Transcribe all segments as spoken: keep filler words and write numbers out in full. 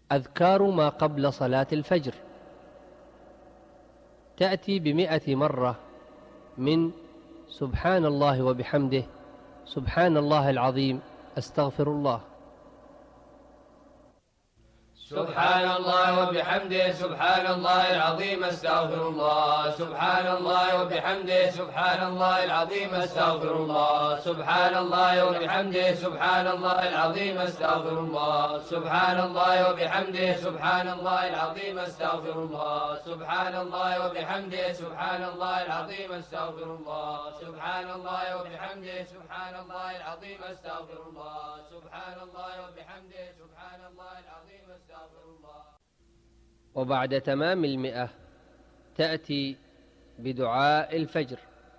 أذكار ما قبل صلاة الفجر، تأتي بمئة مرة من سبحان الله وبحمده، سبحان الله العظيم، أستغفر الله. سبحان الله وبحمده سبحان الله العظيم استغفر الله. سبحان الله وبحمده سبحان الله العظيم استغفر الله. سبحان الله وبحمده سبحان الله العظيم استغفر الله. سبحان الله وبحمده سبحان الله العظيم استغفر الله. سبحان الله وبحمده سبحان الله العظيم استغفر الله. سبحان الله وبحمده سبحان الله العظيم استغفر الله. سبحان الله وبحمده سبحان الله العظيم استغفر الله. وبعد تمام المئة تأتي بدعاء الفجر.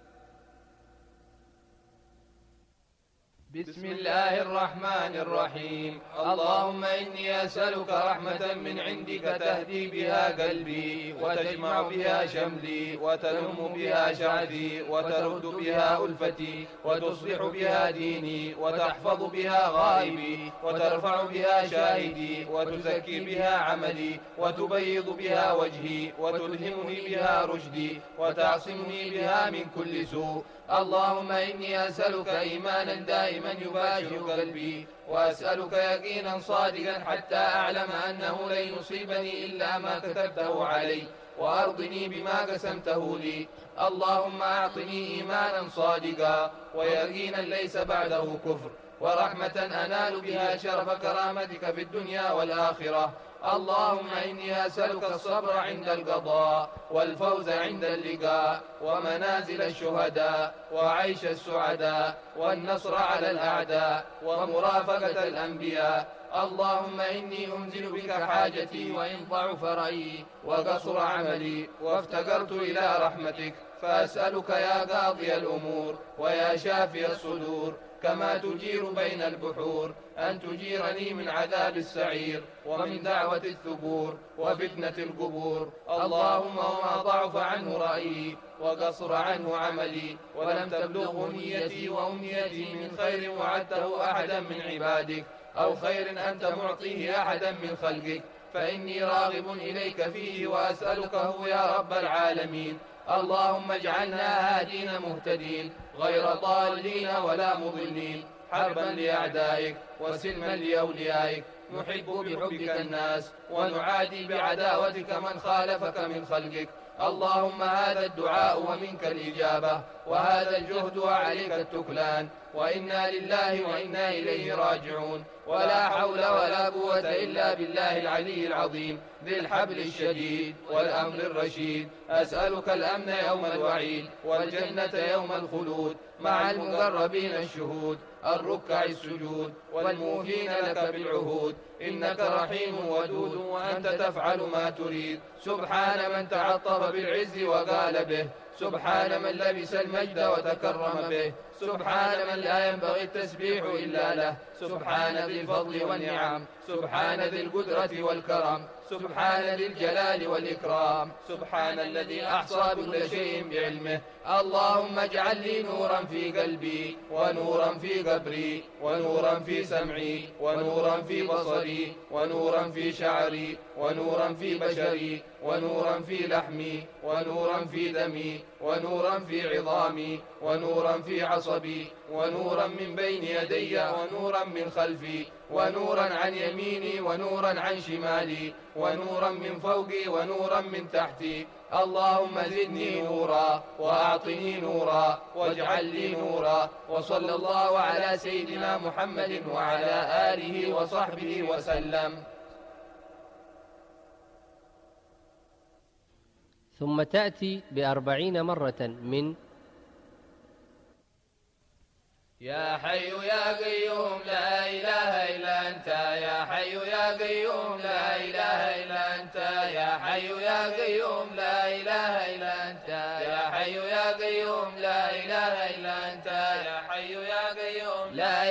بسم الله الرحمن الرحيم. اللهم إني أسألك رحمة من عندك تهدي بها قلبي، وتجمع بها شملي، وتلم بها شعثي، وترد بها ألفتي، وتصلح بها ديني، وتحفظ بها غائبي، وترفع بها شاهدي، وتزكي بها عملي، وتبيض بها وجهي، وتلهمني بها رشدي، وتعصمني بها من كل سوء. اللهم إني أسألك إيمانا دائما يباشر قلبي، وأسألك يقينا صادقا حتى أعلم أنه لن يصيبني إلا ما كتبته علي، وأرضني بما قسمته لي. اللهم أعطني إيمانا صادقا ويقينا ليس بعده كفر، ورحمة أنال بها شرف كرامتك في الدنيا والآخرة. اللهم إني أسألك الصبر عند القضاء، والفوز عند اللقاء، ومنازل الشهداء، وعيش السعداء، والنصر على الأعداء، ومرافقة الأنبياء. اللهم إني أنزل بك حاجتي وإن ضعف رأيي وقصر عملي، وافتقرت إلى رحمتك، فأسألك يا قاضي الأمور ويا شافي الصدور، كما تجير بين البحور، أن تجيرني من عذاب السعير، ومن دعوة الثبور، وفتنة القبور. اللهم وما ضعف عنه رأيي وقصر عنه عملي، ولم تبلغه نيتي وأمنيتي من خير وعدته أحدا من عبادك، أو خير أنت معطيه أحدا من خلقك، فإني راغب إليك فيه وأسألكه يا رب العالمين. اللهم اجعلنا هادين مهتدين، غير ضالين ولا مضلين، حربا لأعدائك وسلما لأوليائك، نحب بحبك الناس ونعادي بعداوتك من خالفك من خلقك. اللهم هذا الدعاء ومنك الإجابة، وهذا الجهد وعليك التكلان، وإنا لله وإنا إليه راجعون، ولا حول ولا قوة إلا بالله العلي العظيم ذي الحبل الشديد والأمر الرشيد. أسألك الأمن يوم الوعيد، والجنة يوم الخلود، مع المقربين الشهود، الركع السجود، والموفين لك بالعهود. إنك رحيم ودود، وأنت تفعل ما تريد. سبحان من تعطف بالعز وقال به، سبحان من لبس المجد وتكرم به، سبحان من لا ينبغي التسبيح إلا له، سبحان ذي الفضل والنعم، سبحان ذي القدرة والكرم، سبحان ذي الجلال والإكرام، سبحان الذي أحصى كل شيء بعلمه. اللهم اجعل لي نورا في قلبي، ونورا في قبري، ونورا في سمعي، ونورا في بصري، ونورا في شعري، ونورا في بشري، ونورا في لحمي، ونورا في دمي، ونورا في عظامي، ونورا في عصبي، ونورا من بين يدي، ونورا من خلفي، ونورا عن يميني، ونورا عن شمالي، ونورا من فوقي، ونورا من تحتي. اللهم زدني نورا، وأعطني نورا، واجعل لي نورا. وصلى الله على سيدنا محمد وعلى آله وصحبه وسلم. ثم تأتي بأربعين مرة من يا حي يا قيوم لا إله إلا أنت، يا حي يا قيوم لا إله إلا أنت، يا حي يا قيوم لا إله إلا أنت، يا حي يا قيوم لا إله إلا أنت، يا حي يا قيوم لا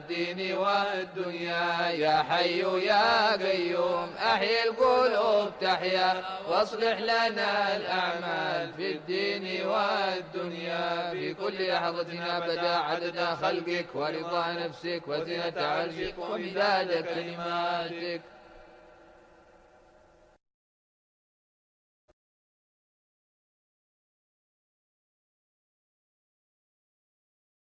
الدين والدنيا. يا حي يا قيوم أحيي القلوب تحيا، واصلح لنا الأعمال في الدين والدنيا. في كل لحظتنا بدا عدد خلقك ورضا نفسك وزنة عرشك ومداد كلماتك.